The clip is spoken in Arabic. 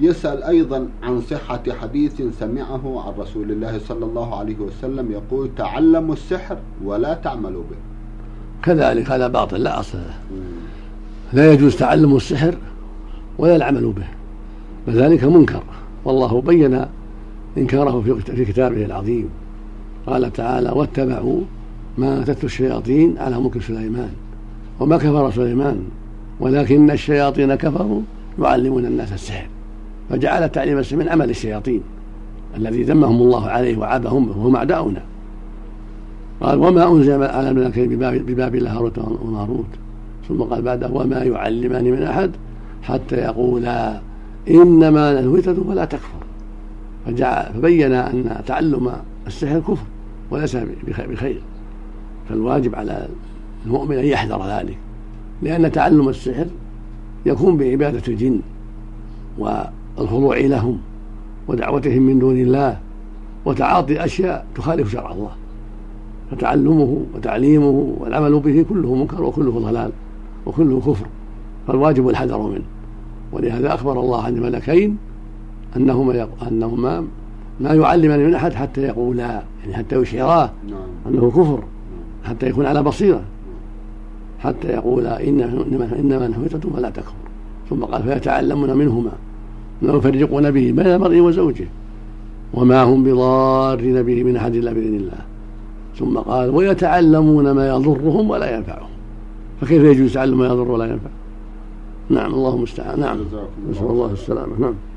يسأل أيضا عن صحة حديث سمعه عن رسول الله صلى الله عليه وسلم يقول: تعلموا السحر ولا تعملوا به. كذلك هذا باطل لا أصل له. لا يجوز تعلم السحر ولا العمل به، وذلك منكر، والله بين إنكاره في كتابه العظيم. قال تعالى: واتبعوا ما تتلو الشياطين على ملك سليمان وما كفر سليمان ولكن الشياطين كفروا يعلمون الناس السحر، فجعل تعليم السحر من عمل الشياطين الذي ذمهم الله عليه وعابهم وهم أعداؤنا. قال: وما أنزل على الملكين ببابل هاروت وماروت، ثم قال بعده: وما يعلمان من أحد حتى يقولا إنما نحن فتنة فلا تكفر. فبين أن تعلم السحر كفر وليس بخير، فالواجب على المؤمن أن يحذر ذلك، لأن تعلم السحر يكون بعبادة الجن والخضوع لهم ودعوتهم من دون الله وتعاطي أشياء تخالف شرع الله، فتعلمه وتعليمه والعمل به كله منكر وكله ضلال وكله كفر، فالواجب الحذر منه. ولهذا أخبر الله عن الملكين أنهما ما يعلمان من أحد حتى يقولا، يعني حتى يشعراه أنه كفر، حتى يكون على بصيرة، حتى يقولا إنما نحن فتنة فلا تكفر. ثم قال: فيتعلمون منهما ما يفرقون به بين المرء وزوجه وما هم بضارين به من أحد إلا بإذن الله. ثم قال: ويتعلمون ما يضرهم ولا ينفعهم. فكيف يجوز تعلم ما يضر ولا ينفع؟ نعم، الله المستعان. نعم، نسأل الله السلامة. نعم.